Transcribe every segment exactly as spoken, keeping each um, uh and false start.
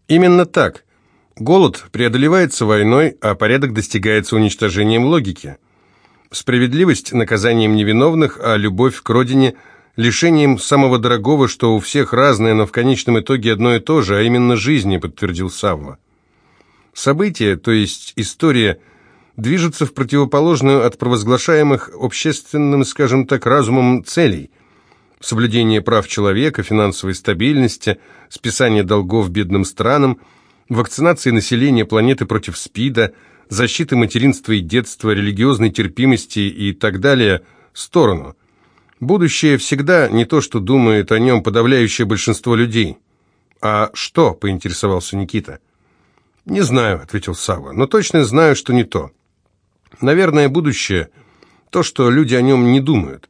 Именно так. Голод преодолевается войной, а порядок достигается уничтожением логики. Справедливость – наказанием невиновных, а любовь к родине – лишением самого дорогого, что у всех разное, но в конечном итоге одно и то же, а именно жизни, подтвердил Савва. События, то есть история, движутся в противоположную от провозглашаемых общественным, скажем так, разумом целей. Соблюдение прав человека, финансовой стабильности, списание долгов бедным странам, вакцинации населения планеты против СПИДа, защиты материнства и детства, религиозной терпимости и так далее в сторону. Будущее всегда не то, что думает о нем подавляющее большинство людей. «А что?» – поинтересовался Никита. «Не знаю», – ответил Савва, – «но точно знаю, что не то. Наверное, будущее – то, что люди о нем не думают».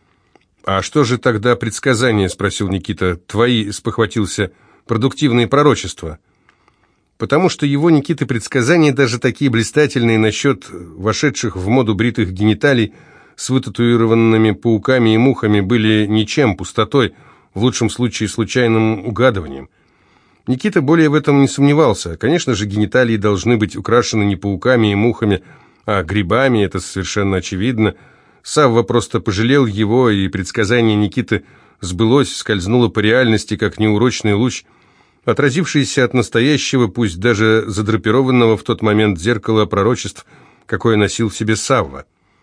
«А что же тогда предсказания?» – спросил Никита. «Твои», – спохватился, – «продуктивные пророчества». Потому что его, Никиты, предсказания, даже такие блистательные насчет вошедших в моду бритых гениталий с вытатуированными пауками и мухами, были ничем, пустотой, в лучшем случае случайным угадыванием. Никита более в этом не сомневался. Конечно же, гениталии должны быть украшены не пауками и мухами, а грибами, это совершенно очевидно. Савва просто пожалел его, и предсказание Никиты сбылось, скользнуло по реальности, как неурочный луч, отразившийся от настоящего, пусть даже задрапированного в тот момент зеркала пророчеств, какое носил в себе Савва.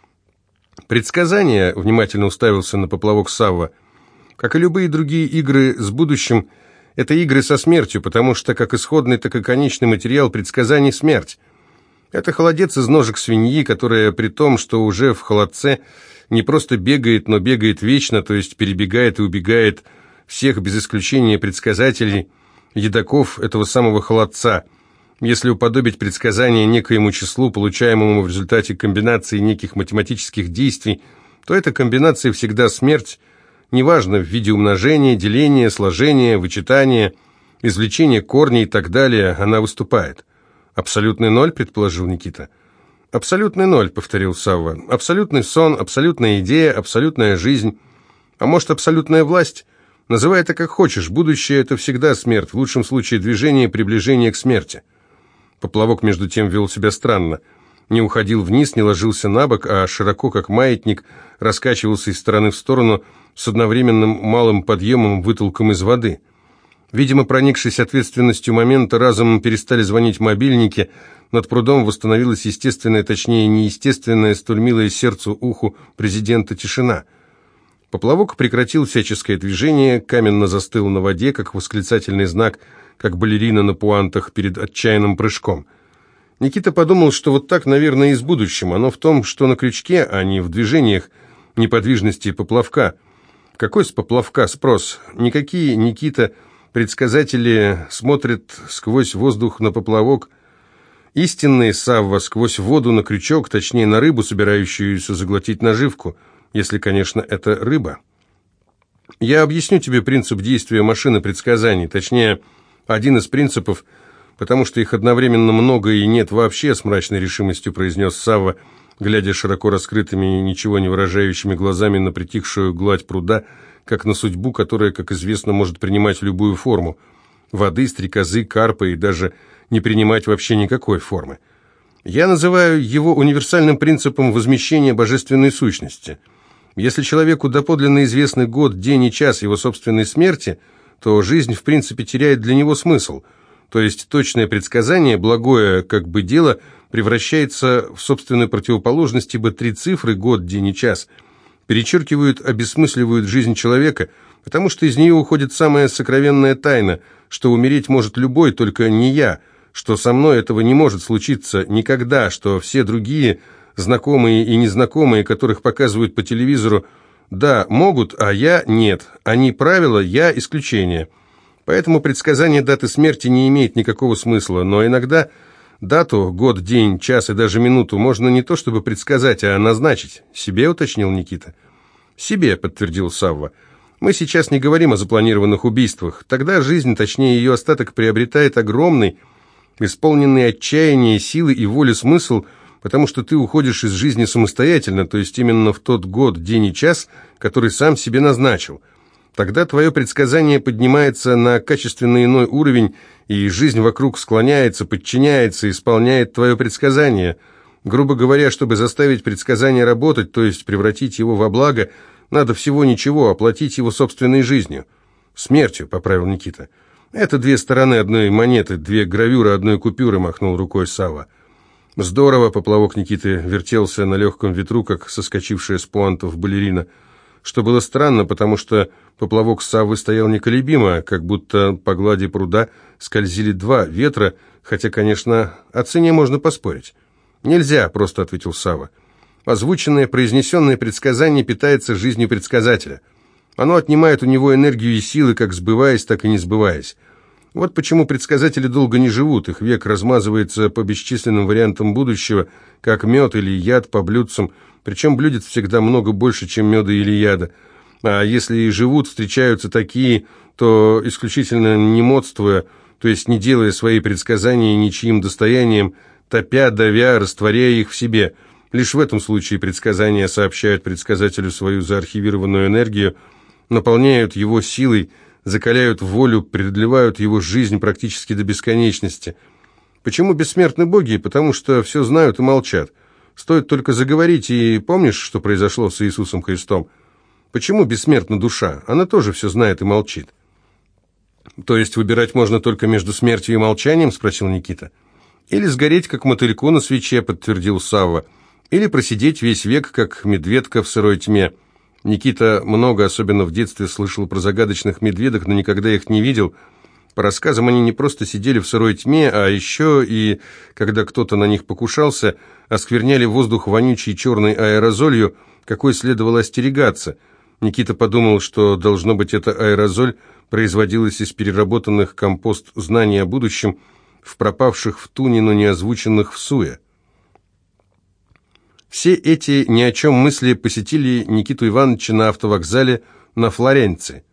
Предсказание, внимательно уставился на поплавок Савва, как и любые другие игры с будущим, это игры со смертью, потому что как исходный, так и конечный материал предсказаний – смерть. Это холодец из ножек свиньи, которая при том, что уже в холодце не просто бегает, но бегает вечно, то есть перебегает и убегает всех без исключения предсказателей, едоков этого самого холодца. Если уподобить предсказание некоему числу, получаемому в результате комбинации неких математических действий, то эта комбинация всегда смерть, неважно в виде умножения, деления, сложения, вычитания, извлечения корней и так далее, она выступает. «Абсолютный ноль», предположил Никита. «Абсолютный ноль», повторил Савва. «Абсолютный сон, абсолютная идея, абсолютная жизнь. А может, абсолютная власть? Называй это как хочешь. Будущее – это всегда смерть, в лучшем случае движение, приближение к смерти». Поплавок, между тем, вел себя странно. Не уходил вниз, не ложился на бок, а широко, как маятник, раскачивался из стороны в сторону с одновременным малым подъемом, вытолком из воды. Видимо, проникшись ответственностью момента, разом перестали звонить мобильники, над прудом восстановилась естественная, точнее неестественная, столь милая сердцу уху президента тишина. Поплавок прекратил всяческое движение, каменно застыл на воде, как восклицательный знак, как балерина на пуантах перед отчаянным прыжком. Никита подумал, что вот так, наверное, и с будущим. Оно в том, что на крючке, а не в движениях неподвижности поплавка. Какой с поплавка спрос? Никакие, Никита, предсказатели смотрят сквозь воздух на поплавок. Истинный Савва сквозь воду на крючок, точнее на рыбу, собирающуюся заглотить наживку, если, конечно, это рыба. Я объясню тебе принцип действия машины предсказаний, точнее, один из принципов, потому что их одновременно много и нет вообще, с мрачной решимостью произнес Савва, глядя широко раскрытыми и ничего не выражающими глазами на притихшую гладь пруда, как на судьбу, которая, как известно, может принимать любую форму – воды, стрекозы, карпа и даже не принимать вообще никакой формы. Я называю его универсальным принципом возмещения божественной сущности. Если человеку доподлинно известны год, день и час его собственной смерти, то жизнь, в принципе, теряет для него смысл. То есть точное предсказание, благое как бы дело, превращается в собственную противоположность, ибо три цифры – год, день и час – перечеркивают, обесмысливают жизнь человека, потому что из нее уходит самая сокровенная тайна, что умереть может любой, только не я, что со мной этого не может случиться никогда, что все другие, знакомые и незнакомые, которых показывают по телевизору, да, могут, а я нет. Они правила, я исключение. Поэтому предсказание даты смерти не имеет никакого смысла, но иногда дату, год, день, час и даже минуту можно не то чтобы предсказать, а назначить. Себе, уточнил Никита. Себе, подтвердил Савва. Мы сейчас не говорим о запланированных убийствах. Тогда жизнь, точнее ее остаток, приобретает огромный, исполненный отчаяния, силы и воли смысл, потому что ты уходишь из жизни самостоятельно, то есть именно в тот год, день и час, который сам себе назначил. Тогда твое предсказание поднимается на качественно иной уровень, и жизнь вокруг склоняется, подчиняется, исполняет твое предсказание. Грубо говоря, чтобы заставить предсказание работать, то есть превратить его во благо, надо всего ничего, оплатить его собственной жизнью. Смертью, поправил Никита. Это две стороны одной монеты, две гравюры одной купюры, махнул рукой Савва. Здорово, поплавок Никиты вертелся на легком ветру, как соскочившая с пуантов балерина, что было странно, потому что поплавок Саввы стоял неколебимо, как будто по глади пруда скользили два ветра, хотя, конечно, о цене можно поспорить. «Нельзя», — просто ответил Савва. «Озвученное, произнесенное предсказание питается жизнью предсказателя. Оно отнимает у него энергию и силы, как сбываясь, так и не сбываясь. Вот почему предсказатели долго не живут, их век размазывается по бесчисленным вариантам будущего, как мед или яд по блюдцам, причем блюдец всегда много больше, чем меда или яда. А если и живут, встречаются такие, то исключительно не модствуя, то есть не делая свои предсказания ничьим достоянием, топя, давя, растворяя их в себе. Лишь в этом случае предсказания сообщают предсказателю свою заархивированную энергию, наполняют его силой, закаляют волю, продлевают его жизнь практически до бесконечности. Почему бессмертны боги? Потому что все знают и молчат. Стоит только заговорить, и помнишь, что произошло с Иисусом Христом? Почему бессмертна душа? Она тоже все знает и молчит. То есть выбирать можно только между смертью и молчанием, спросил Никита. Или сгореть, как мотыльку на свече, подтвердил Савва. Или просидеть весь век, как медведка в сырой тьме. Никита много, особенно в детстве, слышал про загадочных медведок, но никогда их не видел. По рассказам, они не просто сидели в сырой тьме, а еще и, когда кто-то на них покушался, оскверняли воздух вонючей черной аэрозолью, какой следовало остерегаться. Никита подумал, что, должно быть, эта аэрозоль производилась из переработанных компост знаний о будущем, в пропавших в туне, но не озвученных в суе. Все эти ни о чем мысли посетили Никиту Ивановича на автовокзале на Флоренции.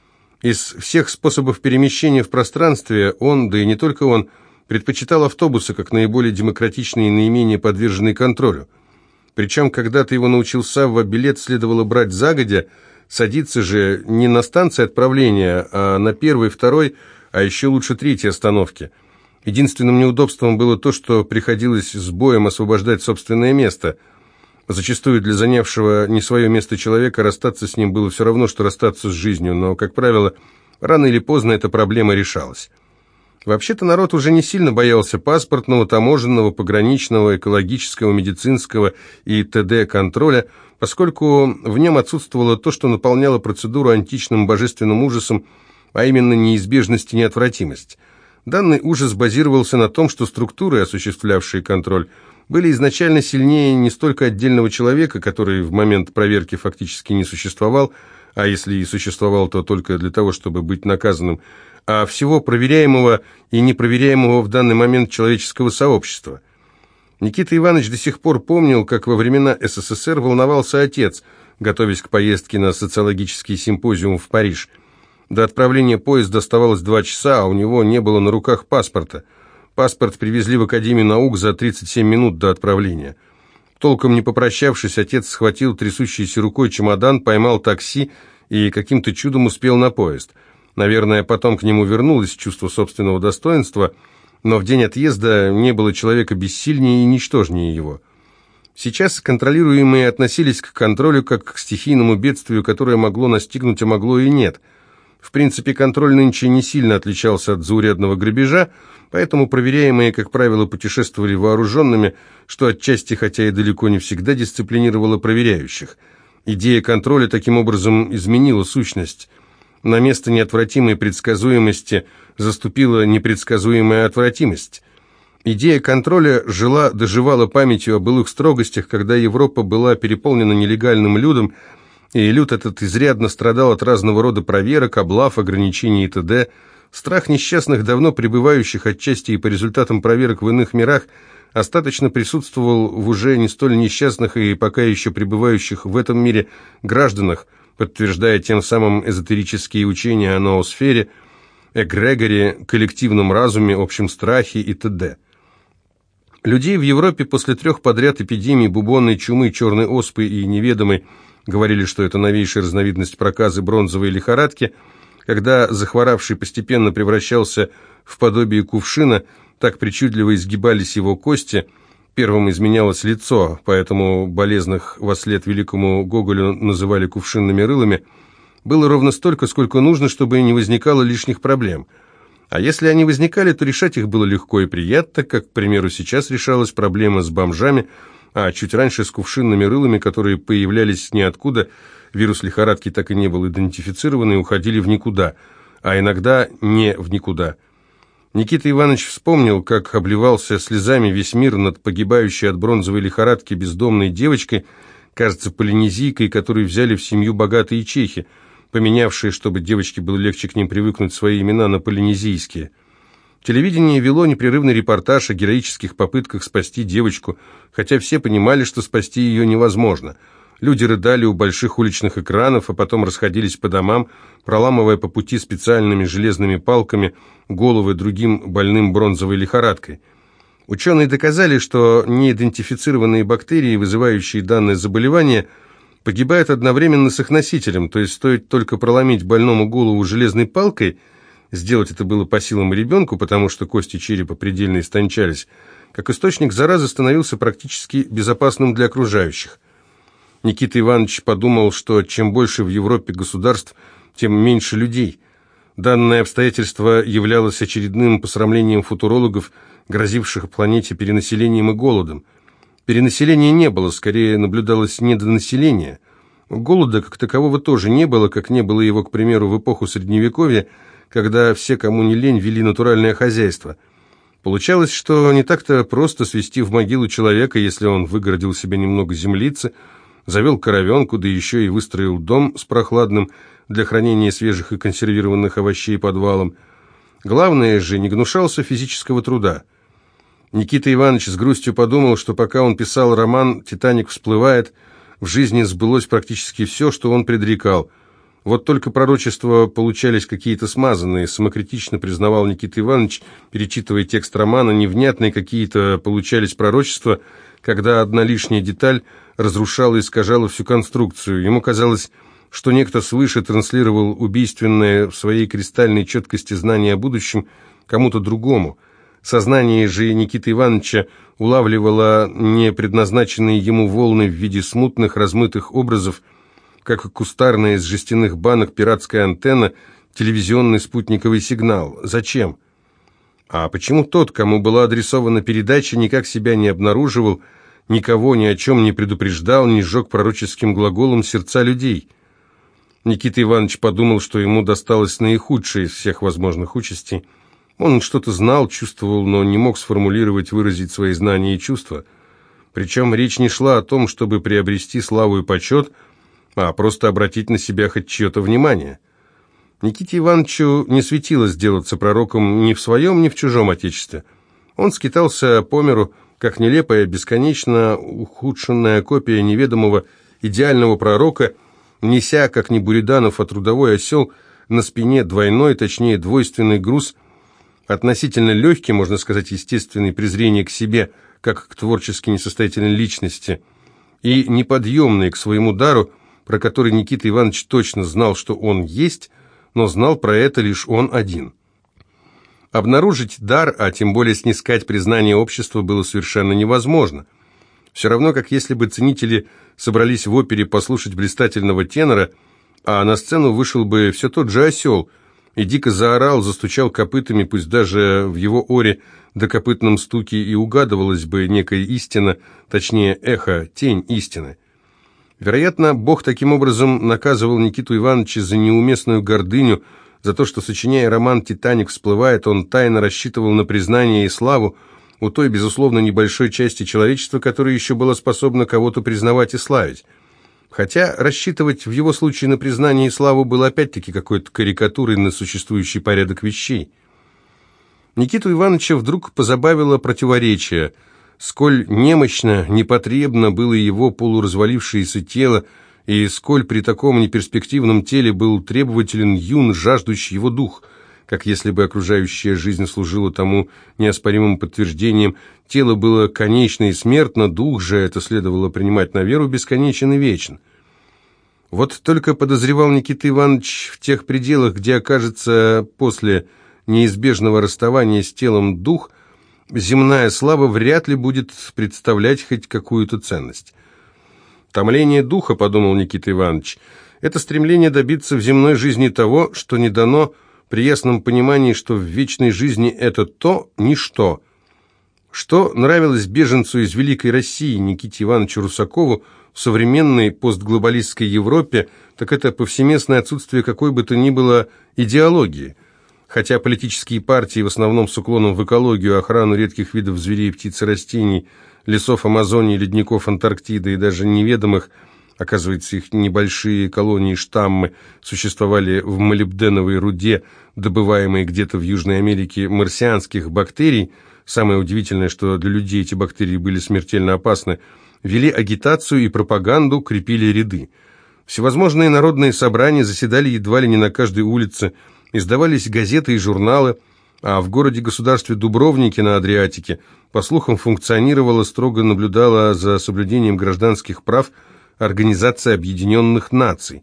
Из всех способов перемещения в пространстве он, да и не только он, предпочитал автобусы как наиболее демократичный и наименее подверженный контролю. Причем, когда-то его научил Савва, билет следовало брать загодя, садиться же не на станции отправления, а на первой, второй, а еще лучше третьей остановке. Единственным неудобством было то, что приходилось с боем освобождать собственное место. Зачастую для занявшего не свое место человека расстаться с ним было все равно, что расстаться с жизнью, но, как правило, рано или поздно эта проблема решалась. Вообще-то народ уже не сильно боялся паспортного, таможенного, пограничного, экологического, медицинского и т.д. контроля, поскольку в нем отсутствовало то, что наполняло процедуру античным божественным ужасом, а именно неизбежность и неотвратимость. Данный ужас базировался на том, что структуры, осуществлявшие контроль, были изначально сильнее не столько отдельного человека, который в момент проверки фактически не существовал, а если и существовал, то только для того, чтобы быть наказанным, а всего проверяемого и непроверяемого в данный момент человеческого сообщества. Никита Иванович до сих пор помнил, как во времена эс эс эс эр волновался отец, готовясь к поездке на социологический симпозиум в Париж. До отправления поезда оставалось два часа, а у него не было на руках паспорта. Паспорт привезли в Академию наук за тридцать семь минут до отправления. Толком не попрощавшись, отец схватил трясущейся рукой чемодан, поймал такси и каким-то чудом успел на поезд. Наверное, потом к нему вернулось чувство собственного достоинства, но в день отъезда не было человека бессильнее и ничтожнее его. Сейчас контролируемые относились к контролю как к стихийному бедствию, которое могло настигнуть, а могло и нет. В принципе, контроль нынче не сильно отличался от заурядного грабежа, поэтому проверяемые, как правило, путешествовали вооруженными, что отчасти, хотя и далеко не всегда, дисциплинировало проверяющих. Идея контроля таким образом изменила сущность. На место неотвратимой предсказуемости заступила непредсказуемая отвратимость. Идея контроля жила, доживала памятью о былых строгостях, когда Европа была переполнена нелегальным людом, и люд этот изрядно страдал от разного рода проверок, облав, ограничений и т.д. Страх несчастных, давно пребывающих отчасти и по результатам проверок в иных мирах, остаточно присутствовал в уже не столь несчастных и пока еще пребывающих в этом мире гражданах, подтверждая тем самым эзотерические учения о ноосфере, эгрегоре, коллективном разуме, общем страхе и т.д. Людей в Европе после трех подряд эпидемий бубонной чумы, черной оспы и неведомой Говорили, что это новейшая разновидность проказы бронзовой лихорадки, когда захворавший постепенно превращался в подобие кувшина, так причудливо изгибались его кости, первым изменялось лицо, поэтому болезных вослед великому Гоголю называли кувшинными рылами, было ровно столько, сколько нужно, чтобы не возникало лишних проблем. А если они возникали, то решать их было легко и приятно, как, к примеру, сейчас решалась проблема с бомжами, а чуть раньше с кувшинными рылами, которые появлялись ниоткуда, вирус лихорадки так и не был идентифицирован и уходили в никуда, а иногда не в никуда. Никита Иванович вспомнил, как обливался слезами весь мир над погибающей от бронзовой лихорадки бездомной девочкой, кажется, полинезийкой, которую взяли в семью богатые чехи, поменявшие, чтобы девочке было легче к ним привыкнуть, свои имена на полинезийские. Телевидение вело непрерывный репортаж о героических попытках спасти девочку, хотя все понимали, что спасти ее невозможно. Люди рыдали у больших уличных экранов, а потом расходились по домам, проламывая по пути специальными железными палками головы другим больным бронзовой лихорадкой. Ученые доказали, что неидентифицированные бактерии, вызывающие данное заболевание, погибают одновременно с их носителем, то есть стоит только проломить больному голову железной палкой, сделать это было по силам и ребенку, потому что кости черепа предельно истончались, как источник заразы становился практически безопасным для окружающих. Никита Иванович подумал, что чем больше в Европе государств, тем меньше людей. Данное обстоятельство являлось очередным посрамлением футурологов, грозивших планете перенаселением и голодом. Перенаселения не было, скорее наблюдалось недонаселение. Голода как такового тоже не было, как не было его, к примеру, в эпоху Средневековья, когда все, кому не лень, вели натуральное хозяйство. Получалось, что не так-то просто свести в могилу человека, если он выгородил себе немного землицы, завел коровенку, да еще и выстроил дом с прохладным для хранения свежих и консервированных овощей подвалом. Главное же, не гнушался физического труда. Никита Иванович с грустью подумал, что пока он писал роман «Титаник всплывает», в жизни сбылось практически все, что он предрекал. Вот только пророчества получались какие-то смазанные, самокритично признавал Никита Иванович, перечитывая текст романа, невнятные какие-то получались пророчества, когда одна лишняя деталь разрушала и искажала всю конструкцию. Ему казалось, что некто свыше транслировал убийственное в своей кристальной четкости знание о будущем кому-то другому. Сознание же Никиты Ивановича улавливало непредназначенные ему волны в виде смутных размытых образов, как кустарная из жестяных банок пиратская антенна, телевизионный спутниковый сигнал. Зачем? А почему тот, кому была адресована передача, никак себя не обнаруживал, никого ни о чем не предупреждал, не сжег пророческим глаголом сердца людей? Никита Иванович подумал, что ему досталось наихудшее из всех возможных участей. Он что-то знал, чувствовал, но не мог сформулировать, выразить свои знания и чувства. Причем речь не шла о том, чтобы приобрести славу и почет, а просто обратить на себя хоть чье-то внимание. Никите Ивановичу не светило сделаться пророком ни в своем, ни в чужом отечестве. Он скитался по миру, как нелепая, бесконечно ухудшенная копия неведомого идеального пророка, неся, как ни Буриданов, а трудовой осел, на спине двойной, точнее двойственный груз, относительно легкий, можно сказать, естественное презрение к себе, как к творчески несостоятельной личности, и неподъемный к своему дару, про который Никита Иванович точно знал, что он есть, но знал про это лишь он один. Обнаружить дар, а тем более снискать признание общества, было совершенно невозможно. Все равно, как если бы ценители собрались в опере послушать блистательного тенора, а на сцену вышел бы все тот же осел, и дико заорал, застучал копытами, пусть даже в его оре до копытном стуке и угадывалась бы некая истина, точнее эхо, тень истины. Вероятно, Бог таким образом наказывал Никиту Ивановича за неуместную гордыню, за то, что, сочиняя роман «Титаник всплывает», он тайно рассчитывал на признание и славу у той, безусловно, небольшой части человечества, которая еще была способна кого-то признавать и славить. Хотя рассчитывать в его случае на признание и славу было опять-таки какой-то карикатурой на существующий порядок вещей. Никиту Ивановича вдруг позабавило противоречие. Сколь немощно, непотребно было его полуразвалившееся тело, и сколь при таком неперспективном теле был требователен юн, жаждущий его дух, как если бы окружающая жизнь служила тому неоспоримым подтверждением. Тело было конечно и смертно, дух же, это следовало принимать на веру, бесконечен и вечен. Вот только подозревал Никита Иванович, в тех пределах, где окажется после неизбежного расставания с телом дух, земная слава вряд ли будет представлять хоть какую-то ценность. «Томление духа», — подумал Никита Иванович, — это стремление добиться в земной жизни того, что не дано, при ясном понимании, что в вечной жизни это то, ничто. Что нравилось беженцу из Великой России Никите Ивановичу Русакову в современной постглобалистской Европе, так это повсеместное отсутствие какой бы то ни было идеологии. Хотя политические партии, в основном с уклоном в экологию, охрану редких видов зверей, птиц и растений, лесов Амазонии, ледников Антарктиды и даже неведомых, оказывается, их небольшие колонии, штаммы, существовали в молибденовой руде, добываемой где-то в Южной Америке, марсианских бактерий, самое удивительное, что для людей эти бактерии были смертельно опасны, вели агитацию и пропаганду, крепили ряды. Всевозможные народные собрания заседали едва ли не на каждой улице, издавались газеты и журналы, а в городе-государстве Дубровнике на Адриатике, по слухам, функционировала, строго наблюдала за соблюдением гражданских прав Организация Объединенных Наций.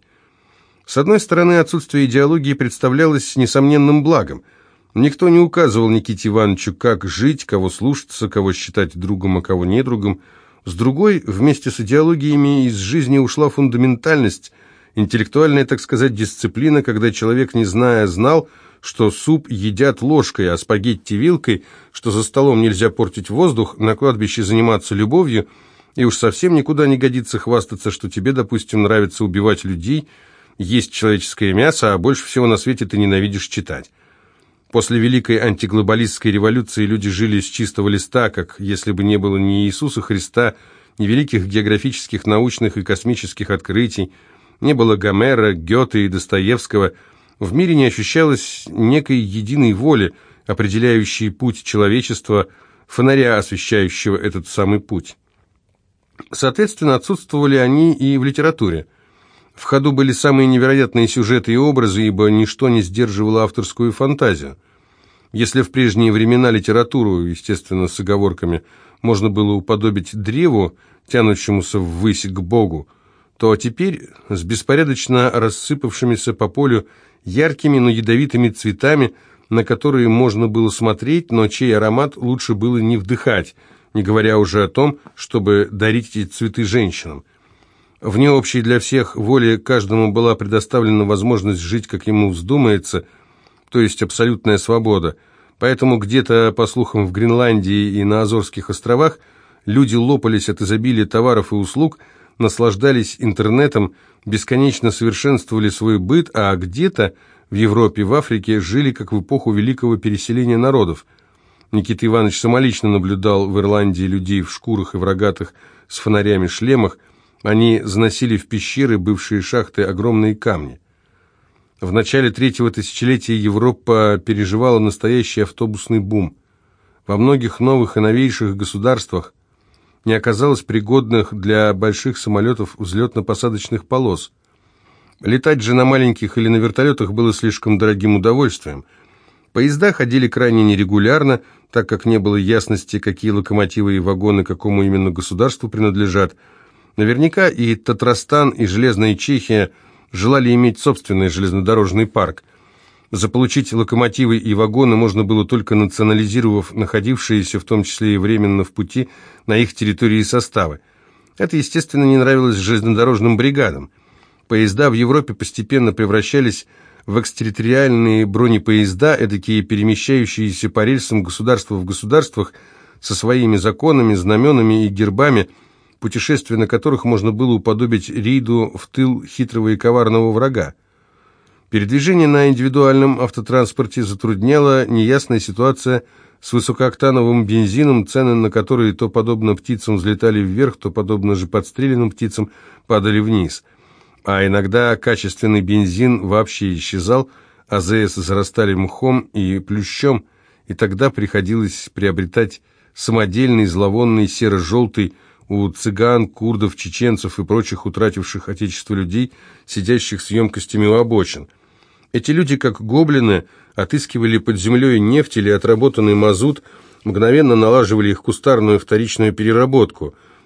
С одной стороны, отсутствие идеологии представлялось несомненным благом. Никто не указывал Никите Ивановичу, как жить, кого слушаться, кого считать другом, а кого недругом. С другой, вместе с идеологиями из жизни ушла фундаментальность, интеллектуальная, так сказать, дисциплина, когда человек, не зная, знал, что суп едят ложкой, а спагетти вилкой, что за столом нельзя портить воздух, на кладбище заниматься любовью, и уж совсем никуда не годится хвастаться, что тебе, допустим, нравится убивать людей, есть человеческое мясо, а больше всего на свете ты ненавидишь читать. После Великой антиглобалистской революции люди жили с чистого листа, как если бы не было ни Иисуса Христа, ни великих географических, научных и космических открытий, не было Гомера, Гёте и Достоевского. В мире не ощущалось некой единой воли, определяющей путь человечества, фонаря, освещающего этот самый путь. Соответственно, отсутствовали они и в литературе. В ходу были самые невероятные сюжеты и образы, ибо ничто не сдерживало авторскую фантазию. Если в прежние времена литературу, естественно, с оговорками, можно было уподобить древу, тянущемуся ввысь к Богу, то теперь с беспорядочно рассыпавшимися по полю яркими, но ядовитыми цветами, на которые можно было смотреть, но чей аромат лучше было не вдыхать, не говоря уже о том, чтобы дарить эти цветы женщинам. Вне общей для всех воли каждому была предоставлена возможность жить, как ему вздумается, то есть абсолютная свобода. Поэтому где-то, по слухам, в Гренландии и на Азорских островах люди лопались от изобилия товаров и услуг, наслаждались интернетом, бесконечно совершенствовали свой быт, а где-то в Европе, в Африке жили, как в эпоху великого переселения народов. Никита Иванович самолично наблюдал в Ирландии людей в шкурах и в рогатых с фонарями шлемах. Они заносили в пещеры, бывшие шахты, огромные камни. В начале третьего тысячелетия Европа переживала настоящий автобусный бум. Во многих новых и новейших государствах не оказалось пригодных для больших самолетов взлетно-посадочных полос. Летать же на маленьких или на вертолетах было слишком дорогим удовольствием. Поезда ходили крайне нерегулярно, так как не было ясности, какие локомотивы и вагоны какому именно государству принадлежат. Наверняка и Татарстан, и Железная Чехия желали иметь собственный железнодорожный парк. Заполучить локомотивы и вагоны можно было только национализировав находившиеся, в том числе и временно в пути, на их территории составы. Это, естественно, не нравилось железнодорожным бригадам. Поезда в Европе постепенно превращались в экстерриториальные бронепоезда, эдакие перемещающиеся по рельсам государства в государствах со своими законами, знаменами и гербами, путешествие на которых можно было уподобить рейду в тыл хитрого и коварного врага. Передвижение на индивидуальном автотранспорте затрудняла неясная ситуация с высокооктановым бензином, цены на которые то подобно птицам взлетали вверх, то подобно же подстреленным птицам падали вниз. А иногда качественный бензин вообще исчезал, а АЗС зарастали мхом и плющом, и тогда приходилось приобретать самодельный, зловонный, серо-желтый у цыган, курдов, чеченцев и прочих утративших отечество людей, сидящих с емкостями у обочин. Эти люди, как гоблины, отыскивали под землей нефть или отработанный мазут, мгновенно налаживали их кустарную вторичную переработку.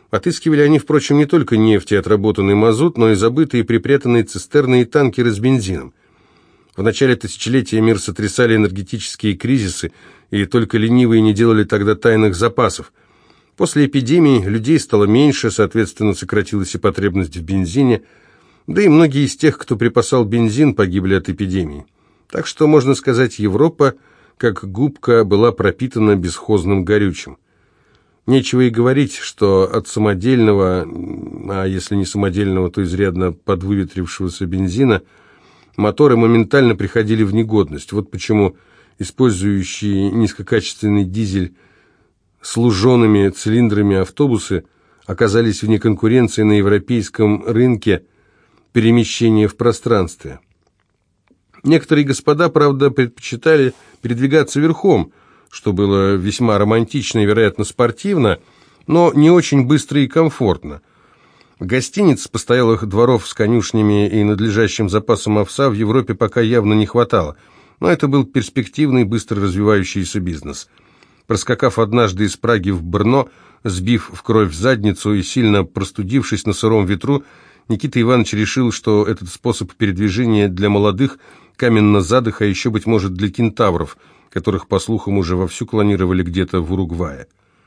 Отыскивали они, впрочем, не только нефть и отработанный мазут, но и забытые припрятанные цистерны и танкеры с бензином. В начале тысячелетия мир сотрясали энергетические кризисы, и только ленивые не делали тогда тайных запасов. После эпидемии людей стало меньше, соответственно, сократилась и потребность в бензине, да и многие из тех, кто припасал бензин, погибли от эпидемии. Так что, можно сказать, Европа, как губка, была пропитана бесхозным горючим. Нечего и говорить, что от самодельного, а если не самодельного, то изрядно подвыветрившегося бензина, моторы моментально приходили в негодность. Вот почему использующие низкокачественный дизель с лужеными цилиндрами автобусы оказались вне конкуренции на европейском рынке перемещения в пространстве. Некоторые господа, правда, предпочитали передвигаться верхом, что было весьма романтично и, вероятно, спортивно, но не очень быстро и комфортно. Гостиниц, постоялых дворов с конюшнями и надлежащим запасом овса в Европе пока явно не хватало, но это был перспективный, быстро развивающийся бизнес. Проскакав однажды из Праги в Брно, сбив в кровь задницу и сильно простудившись на сыром ветру, Никита Иванович решил, что этот способ передвижения для молодых каменно-задых, а еще, быть может, для кентавров, которых, по слухам, уже вовсю клонировали где-то в Уругвае.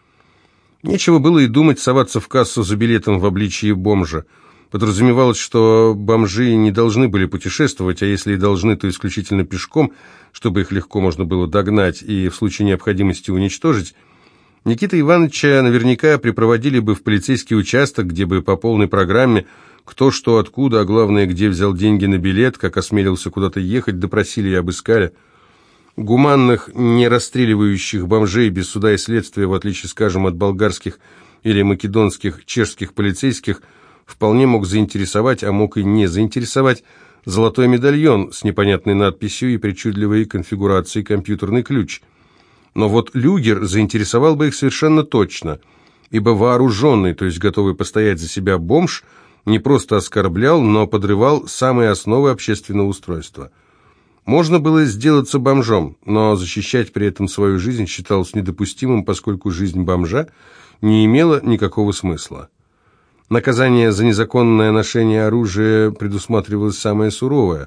Нечего было и думать соваться в кассу за билетом в обличии бомжа. Подразумевалось, что бомжи не должны были путешествовать, а если и должны, то исключительно пешком, чтобы их легко можно было догнать и в случае необходимости уничтожить. Никита Ивановича наверняка припроводили бы в полицейский участок, где бы по полной программе кто, что, откуда, а главное, где взял деньги на билет, как осмелился куда-то ехать, допросили и обыскали. Гуманных, не расстреливающих бомжей без суда и следствия, в отличие, скажем, от болгарских или македонских, чешских полицейских, вполне мог заинтересовать, а мог и не заинтересовать, золотой медальон с непонятной надписью и причудливой конфигурацией компьютерный ключ. Но вот люгер заинтересовал бы их совершенно точно, ибо вооруженный, то есть готовый постоять за себя бомж, не просто оскорблял, но подрывал самые основы общественного устройства. Можно было сделаться бомжом, но защищать при этом свою жизнь считалось недопустимым, поскольку жизнь бомжа не имела никакого смысла. Наказание за незаконное ношение оружия предусматривалось самое суровое.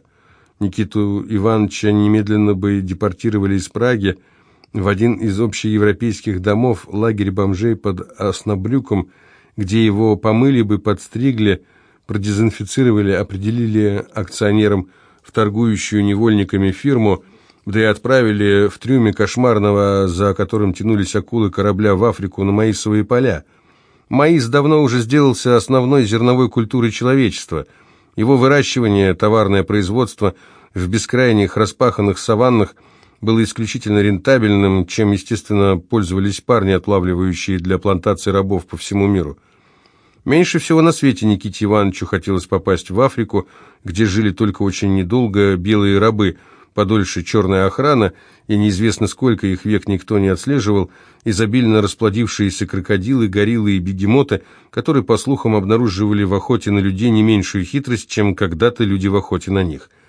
Никиту Ивановича немедленно бы депортировали из Праги в один из общеевропейских домов, лагерь бомжей под Оснобрюком, где его помыли бы, подстригли, продезинфицировали, определили акционером в торгующую невольниками фирму, да и отправили в трюме кошмарного, за которым тянулись акулы корабля, в Африку на маисовые поля. Маис давно уже сделался основной зерновой культурой человечества. Его выращивание, товарное производство в бескрайних распаханных саваннах было исключительно рентабельным, чем, естественно, пользовались парни, отлавливающие для плантаций рабов по всему миру. Меньше всего на свете Никите Ивановичу хотелось попасть в Африку, где жили только очень недолго белые рабы, подольше черная охрана, и неизвестно сколько их век никто не отслеживал, изобильно расплодившиеся крокодилы, гориллы и бегемоты, которые, по слухам, обнаруживали в охоте на людей не меньшую хитрость, чем когда-то люди в охоте на них –